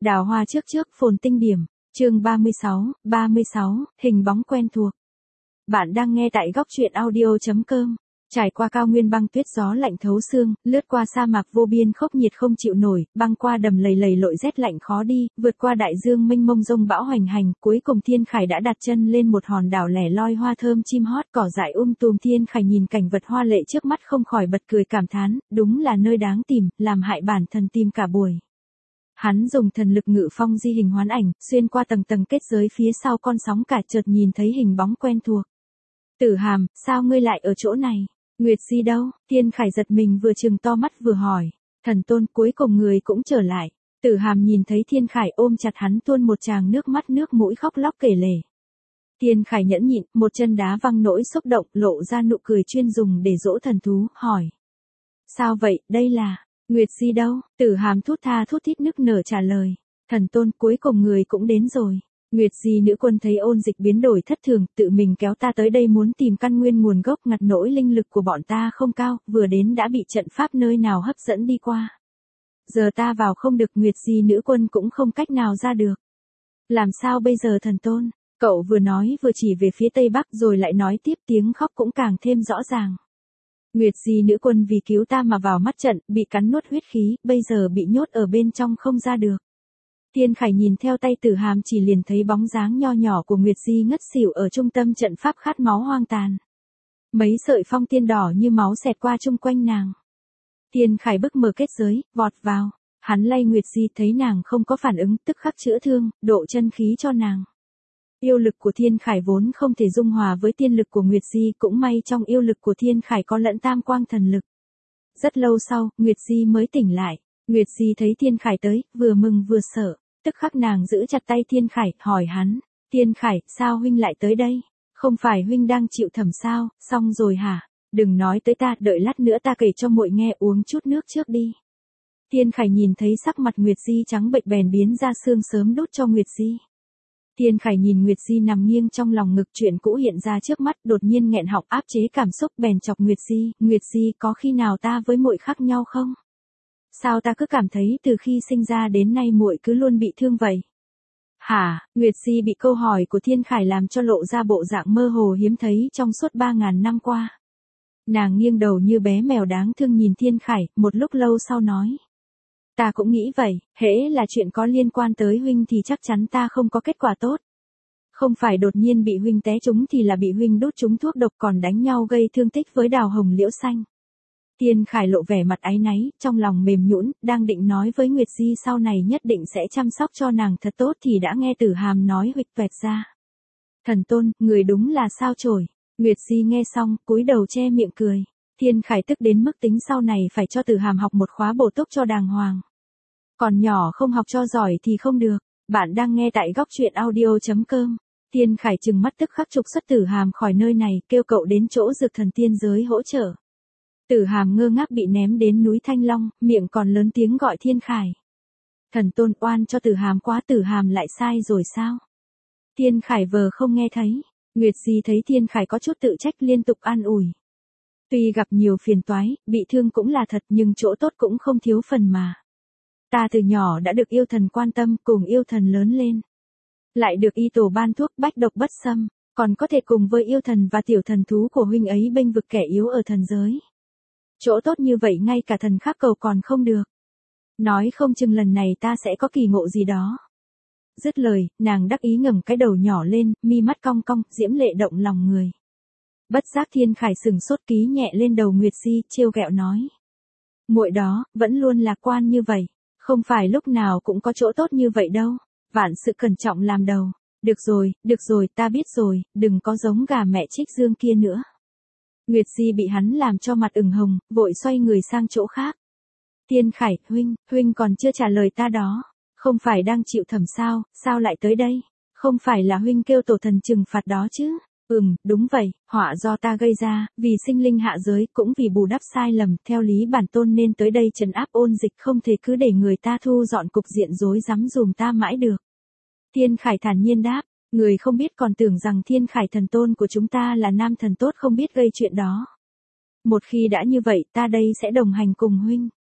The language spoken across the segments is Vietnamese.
Đào hoa trước trước phồn tinh điểm, chương 36, hình bóng quen thuộc. Bạn đang nghe tại góc truyện audio.com. Trải qua cao nguyên băng tuyết gió lạnh thấu xương, lướt qua sa mạc vô biên khốc nhiệt không chịu nổi, băng qua đầm lầy lầy lội rét lạnh khó đi, vượt qua đại dương mênh mông rông bão hoành hành, cuối cùng Thiên Khải đã đặt chân lên một hòn đảo lẻ loi hoa thơm chim hót cỏ dại tùm. Thiên Khải nhìn cảnh vật hoa lệ trước mắt không khỏi bật cười cảm thán, đúng là nơi đáng tìm, làm hại bản thân tìm cả buổi. Hắn dùng thần lực ngự phong di hình hoán ảnh, xuyên qua tầng tầng kết giới phía sau con sóng cả chợt nhìn thấy hình bóng quen thuộc. Tử Hàm, sao ngươi lại ở chỗ này? Nguyệt Di đâu? Thiên Khải giật mình vừa trừng to mắt vừa hỏi. Thần tôn, cuối cùng người cũng trở lại. Tử Hàm nhìn thấy Thiên Khải ôm chặt hắn tuôn một tràng nước mắt nước mũi khóc lóc kể lể. Thiên Khải nhẫn nhịn, một chân đá văng nỗi xúc động, lộ ra nụ cười chuyên dùng để dỗ thần thú, hỏi. Sao vậy, đây là... Nguyệt Di đâu? Tử Hàm thút thít nức nở trả lời. Thần tôn, cuối cùng người cũng đến rồi. Nguyệt Di nữ quân thấy ôn dịch biến đổi thất thường, tự mình kéo ta tới đây muốn tìm căn nguyên nguồn gốc, ngặt nỗi linh lực của bọn ta không cao, vừa đến đã bị trận pháp nơi nào hấp dẫn đi qua. Giờ ta vào không được, Nguyệt Di nữ quân cũng không cách nào ra được. Làm sao bây giờ thần tôn? Cậu vừa nói vừa chỉ về phía tây bắc rồi lại nói tiếp, tiếng khóc cũng càng thêm rõ ràng. Nguyệt Di nữ quân vì cứu ta mà vào mắt trận, bị cắn nuốt huyết khí, bây giờ bị nhốt ở bên trong không ra được. Thiên Khải nhìn theo tay Tử Hàm chỉ liền thấy bóng dáng nho nhỏ của Nguyệt Di ngất xỉu ở trung tâm trận pháp khát máu hoang tàn. Mấy sợi phong tiên đỏ như máu xẹt qua chung quanh nàng. Thiên Khải bức mở kết giới, vọt vào. Hắn lay Nguyệt Di thấy nàng không có phản ứng, tức khắc chữa thương, độ chân khí cho nàng. Yêu lực của Thiên Khải vốn không thể dung hòa với tiên lực của Nguyệt Di, cũng may trong yêu lực của Thiên Khải có lẫn tam quang thần lực. Rất lâu sau, Nguyệt Di mới tỉnh lại. Nguyệt Di thấy Thiên Khải tới, vừa mừng vừa sợ, tức khắc nàng giữ chặt tay Thiên Khải, hỏi hắn, Thiên Khải, sao huynh lại tới đây? Không phải huynh đang chịu thẩm sao, xong rồi hả? Đừng nói tới ta, đợi lát nữa ta kể cho muội nghe, uống chút nước trước đi. Thiên Khải nhìn thấy sắc mặt Nguyệt Di trắng bệch bèn biến ra xương sớm đút cho Nguyệt Di. Thiên Khải nhìn Nguyệt Di nằm nghiêng trong lòng ngực, chuyện cũ hiện ra trước mắt, đột nhiên nghẹn họng áp chế cảm xúc bèn chọc Nguyệt Di, Nguyệt Di, có khi nào ta với muội khác nhau không? Sao ta cứ cảm thấy từ khi sinh ra đến nay muội cứ luôn bị thương vậy? Hả? Nguyệt Di bị câu hỏi của Thiên Khải làm cho lộ ra bộ dạng mơ hồ hiếm thấy trong suốt 3.000 năm qua. Nàng nghiêng đầu như bé mèo đáng thương nhìn Thiên Khải, một lúc lâu sau nói. Ta cũng nghĩ vậy, hễ là chuyện có liên quan tới huynh thì chắc chắn ta không có kết quả tốt. Không phải đột nhiên bị huynh té trúng thì là bị huynh đút trúng thuốc độc, còn đánh nhau gây thương tích với Đào Hồng Liễu Xanh. Thiên Khải lộ vẻ mặt áy náy, trong lòng mềm nhũn, đang định nói với Nguyệt Di sau này nhất định sẽ chăm sóc cho nàng thật tốt thì đã nghe Tử Hàm nói huỵch toẹt ra. Thần tôn, người đúng là sao chổi. Nguyệt Di nghe xong, cúi đầu che miệng cười. Thiên Khải tức đến mức tính sau này phải cho Tử Hàm học một khóa bổ túc cho đàng hoàng. Còn nhỏ không học cho giỏi thì không được. Bạn đang nghe tại góc truyện audio.com. Thiên Khải trừng mắt tức khắc trục xuất Tử Hàm khỏi nơi này, kêu cậu đến chỗ Dược Thần tiên giới hỗ trợ. Tử Hàm ngơ ngác bị ném đến núi Thanh Long, miệng còn lớn tiếng gọi Thiên Khải. Thần tôn, oan cho Tử Hàm quá, Tử Hàm lại sai rồi sao? Thiên Khải vờ không nghe thấy. Nguyệt Di thấy Thiên Khải có chút tự trách liên tục an ủi. Tuy gặp nhiều phiền toái, bị thương cũng là thật nhưng chỗ tốt cũng không thiếu phần mà. Ta từ nhỏ đã được yêu thần quan tâm, cùng yêu thần lớn lên. Lại được y tổ ban thuốc bách độc bất xâm, còn có thể cùng với yêu thần và tiểu thần thú của huynh ấy bênh vực kẻ yếu ở thần giới. Chỗ tốt như vậy ngay cả thần khác cầu còn không được. Nói không chừng lần này ta sẽ có kỳ ngộ gì đó. Dứt lời, nàng đắc ý ngẩng cái đầu nhỏ lên, mi mắt cong cong, diễm lệ động lòng người. Bất giác Thiên Khải sừng sốt ký nhẹ lên đầu Nguyệt Di, trêu ghẹo nói. Muội đó, vẫn luôn lạc quan như vậy, không phải lúc nào cũng có chỗ tốt như vậy đâu, vạn sự cẩn trọng làm đầu. Được rồi, ta biết rồi, đừng có giống gà mẹ Trích Dương kia nữa. Nguyệt Di bị hắn làm cho mặt ửng hồng, vội xoay người sang chỗ khác. Thiên Khải, huynh còn chưa trả lời ta đó. Không phải đang chịu thẩm sao lại tới đây? Không phải là huynh kêu tổ thần trừng phạt đó chứ? Đúng vậy, họa do ta gây ra, vì sinh linh hạ giới, cũng vì bù đắp sai lầm, theo lý bản tôn nên tới đây trấn áp ôn dịch, không thể cứ để người ta thu dọn cục diện rối rắm dùm ta mãi được. Thiên Khải thản nhiên đáp. Người không biết còn tưởng rằng Thiên Khải thần tôn của chúng ta là nam thần tốt không biết gây chuyện đó. Một khi đã như vậy, ta đây sẽ đồng hành cùng huynh.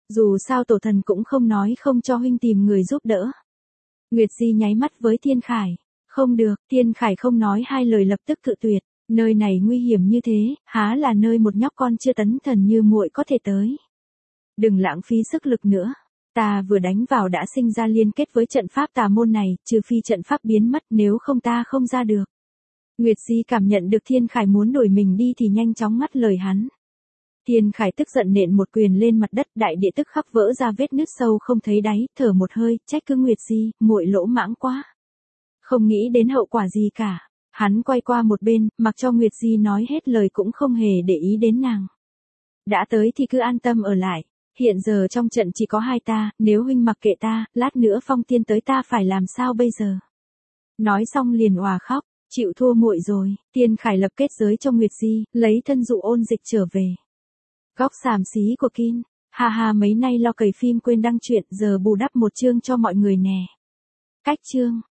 Dù sao tổ thần cũng không nói không cho huynh tìm người giúp đỡ. Nguyệt Di nháy mắt với Thiên Khải. Không được, Thiên Khải không nói hai lời lập tức cự tuyệt. Nơi này nguy hiểm như thế, há là nơi một nhóc con chưa tấn thần như muội có thể tới. Đừng lãng phí sức lực nữa. Ta vừa đánh vào đã sinh ra liên kết với trận pháp tà môn này, trừ phi trận pháp biến mất, nếu không ta không ra được. Nguyệt Di cảm nhận được Thiên Khải muốn đuổi mình đi thì nhanh chóng ngắt lời hắn. Thiên Khải tức giận nện một quyền lên mặt đất, đại địa tức khắc vỡ ra vết nứt sâu không thấy đáy, thở một hơi, trách cứ Nguyệt Di, muội lỗ mãng quá. Không nghĩ đến hậu quả gì cả. Hắn quay qua một bên, mặc cho Nguyệt Di nói hết lời cũng không hề để ý đến nàng. Đã tới thì cứ an tâm ở lại. Hiện giờ trong trận chỉ có hai ta, nếu huynh mặc kệ ta, lát nữa Phong Tiên tới ta phải làm sao bây giờ? Nói xong liền òa khóc, chịu thua muội rồi. Thiên Khải lập kết giới cho Nguyệt Di, lấy thân dụ ôn dịch trở về. Góc xàm xí của Kin. Ha ha, mấy nay lo cày phim quên đăng truyện, giờ bù đắp một chương cho mọi người nè. Cách chương.